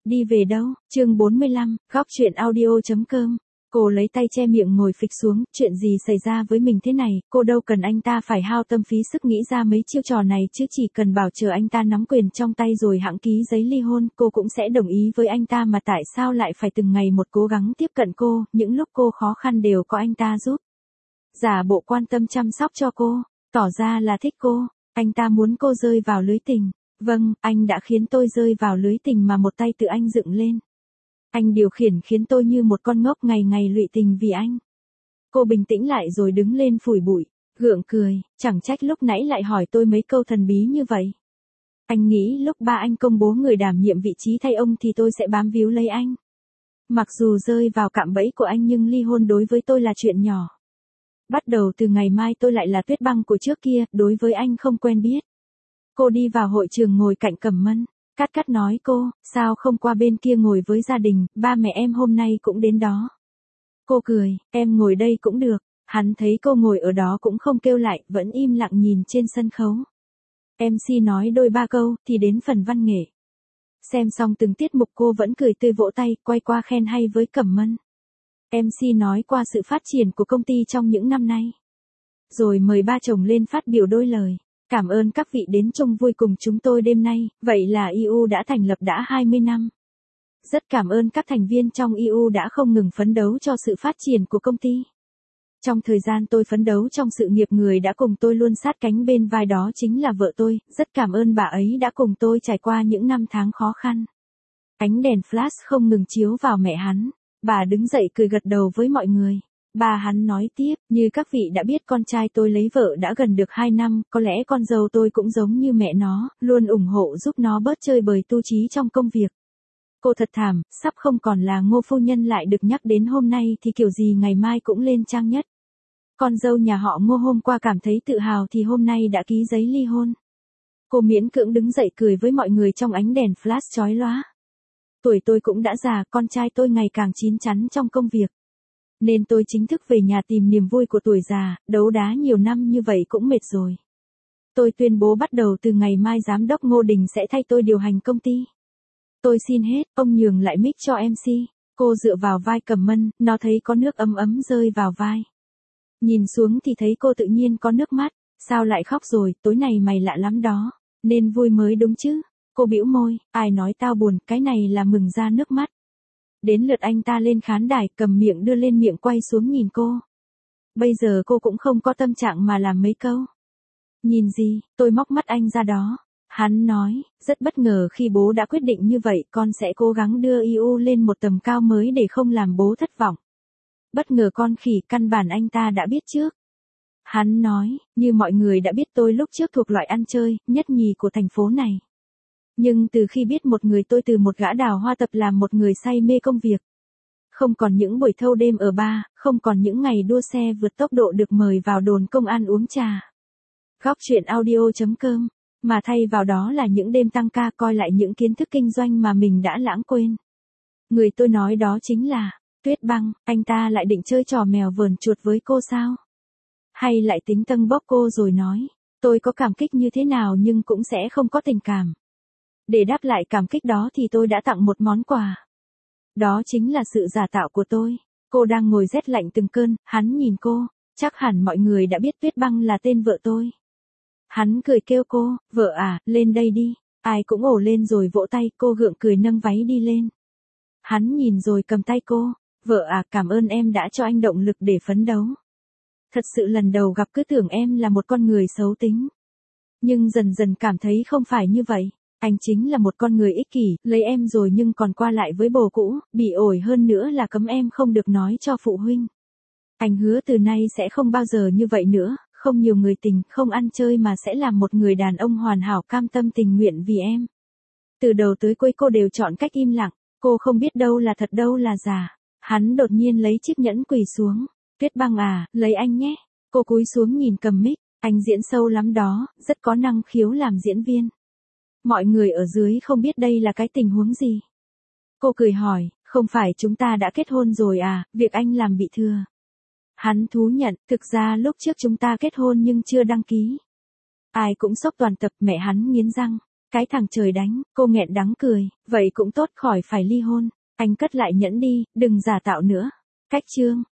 Đi về đâu? Chương 45, góc truyện audio.com. Cô lấy tay che miệng ngồi phịch xuống, chuyện gì xảy ra với mình thế này, cô đâu cần anh ta phải hao tâm phí sức nghĩ ra mấy chiêu trò này chứ chỉ cần bảo chờ anh ta nắm quyền trong tay rồi hẵng ký giấy ly hôn, cô cũng sẽ đồng ý với anh ta mà tại sao lại phải từng ngày một cố gắng tiếp cận cô, những lúc cô khó khăn đều có anh ta giúp. Giả bộ quan tâm chăm sóc cho cô, tỏ ra là thích cô, anh ta muốn cô rơi vào lưới tình. Vâng, anh đã khiến tôi rơi vào lưới tình mà một tay tự anh dựng lên. Anh điều khiển khiến tôi như một con ngốc ngày ngày lụy tình vì anh. Cô bình tĩnh lại rồi đứng lên phủi bụi, gượng cười, chẳng trách lúc nãy lại hỏi tôi mấy câu thần bí như vậy. Anh nghĩ lúc ba anh công bố người đảm nhiệm vị trí thay ông thì tôi sẽ bám víu lấy anh. Mặc dù rơi vào cạm bẫy của anh nhưng ly hôn đối với tôi là chuyện nhỏ. Bắt đầu từ ngày mai tôi lại là Tuyết Băng của trước kia, đối với anh không quen biết. Cô đi vào hội trường ngồi cạnh Cẩm Mân, Cát nói cô, sao không qua bên kia ngồi với gia đình, ba mẹ em hôm nay cũng đến đó. Cô cười, em ngồi đây cũng được, hắn thấy cô ngồi ở đó cũng không kêu lại, vẫn im lặng nhìn trên sân khấu. MC nói đôi ba câu, thì đến phần văn nghệ. Xem xong từng tiết mục cô vẫn cười tươi vỗ tay, quay qua khen hay với Cẩm Mân. MC nói qua sự phát triển của công ty trong những năm nay. Rồi mời ba chồng lên phát biểu đôi lời. Cảm ơn các vị đến chung vui cùng chúng tôi đêm nay, vậy là IU đã thành lập đã 20 năm. Rất cảm ơn các thành viên trong IU đã không ngừng phấn đấu cho sự phát triển của công ty. Trong thời gian tôi phấn đấu trong sự nghiệp người đã cùng tôi luôn sát cánh bên vai đó chính là vợ tôi, rất cảm ơn bà ấy đã cùng tôi trải qua những năm tháng khó khăn. Ánh đèn flash không ngừng chiếu vào mẹ hắn, bà đứng dậy cười gật đầu với mọi người. Bà hắn nói tiếp, như các vị đã biết con trai tôi lấy vợ đã gần được 2 năm, có lẽ con dâu tôi cũng giống như mẹ nó, luôn ủng hộ giúp nó bớt chơi bời tu trí trong công việc. Cô thật thảm, sắp không còn là Ngô phu nhân lại được nhắc đến hôm nay thì kiểu gì ngày mai cũng lên trang nhất. Con dâu nhà họ Ngô hôm qua cảm thấy tự hào thì hôm nay đã ký giấy ly hôn. Cô miễn cưỡng đứng dậy cười với mọi người trong ánh đèn flash chói lóa. Tuổi tôi cũng đã già, con trai tôi ngày càng chín chắn trong công việc. Nên tôi chính thức về nhà tìm niềm vui của tuổi già, đấu đá nhiều năm như vậy cũng mệt rồi. Tôi tuyên bố bắt đầu từ ngày mai giám đốc Ngô Đình sẽ thay tôi điều hành công ty. Tôi xin hết, ông nhường lại mic cho MC. Cô dựa vào vai Cẩm Mân, nó thấy có nước ấm ấm rơi vào vai. Nhìn xuống thì thấy cô tự nhiên có nước mắt, sao lại khóc rồi, tối này mày lạ lắm đó, nên vui mới đúng chứ. Cô bĩu môi, ai nói tao buồn, cái này là mừng ra nước mắt. Đến lượt anh ta lên khán đài, cầm miệng đưa lên miệng quay xuống nhìn cô. Bây giờ cô cũng không có tâm trạng mà làm mấy câu. Nhìn gì, tôi móc mắt anh ra đó. Hắn nói, rất bất ngờ khi bố đã quyết định như vậy, con sẽ cố gắng đưa IU lên một tầm cao mới để không làm bố thất vọng. Bất ngờ con khỉ, căn bản anh ta đã biết trước. Hắn nói, như mọi người đã biết tôi lúc trước thuộc loại ăn chơi, nhất nhì của thành phố này. Nhưng từ khi biết một người tôi từ một gã đào hoa tập làm một người say mê công việc. Không còn những buổi thâu đêm ở bar, không còn những ngày đua xe vượt tốc độ được mời vào đồn công an uống trà. Góc truyện audio.com, mà thay vào đó là những đêm tăng ca coi lại những kiến thức kinh doanh mà mình đã lãng quên. Người tôi nói đó chính là Tuyết Băng, anh ta lại định chơi trò mèo vờn chuột với cô sao? Hay lại tính tâng bốc cô rồi nói, tôi có cảm kích như thế nào nhưng cũng sẽ không có tình cảm. Để đáp lại cảm kích đó thì tôi đã tặng một món quà. Đó chính là sự giả tạo của tôi. Cô đang ngồi rét lạnh từng cơn, hắn nhìn cô, chắc hẳn mọi người đã biết Tuyết Băng là tên vợ tôi. Hắn cười kêu cô, vợ à, lên đây đi. Ai cũng ồ lên rồi vỗ tay, cô gượng cười nâng váy đi lên. Hắn nhìn rồi cầm tay cô, vợ à, cảm ơn em đã cho anh động lực để phấn đấu. Thật sự lần đầu gặp cứ tưởng em là một con người xấu tính. Nhưng dần dần cảm thấy không phải như vậy. Anh chính là một con người ích kỷ, lấy em rồi nhưng còn qua lại với bồ cũ, bị ổi hơn nữa là cấm em không được nói cho phụ huynh. Anh hứa từ nay sẽ không bao giờ như vậy nữa, không nhiều người tình, không ăn chơi mà sẽ làm một người đàn ông hoàn hảo cam tâm tình nguyện vì em. Từ đầu tới cuối cô đều chọn cách im lặng, cô không biết đâu là thật đâu là giả. Hắn đột nhiên lấy chiếc nhẫn quỳ xuống, Tuyết Băng à, lấy anh nhé. Cô cúi xuống nhìn cầm mic, anh diễn sâu lắm đó, rất có năng khiếu làm diễn viên. Mọi người ở dưới không biết đây là cái tình huống gì. Cô cười hỏi, không phải chúng ta đã kết hôn rồi à, việc anh làm bị thừa. Hắn thú nhận, thực ra lúc trước chúng ta kết hôn nhưng chưa đăng ký. Ai cũng sốc toàn tập, mẹ hắn nghiến răng. Cái thằng trời đánh, cô nghẹn đắng cười, vậy cũng tốt khỏi phải ly hôn. Anh cất lại nhẫn đi, đừng giả tạo nữa. Cách chương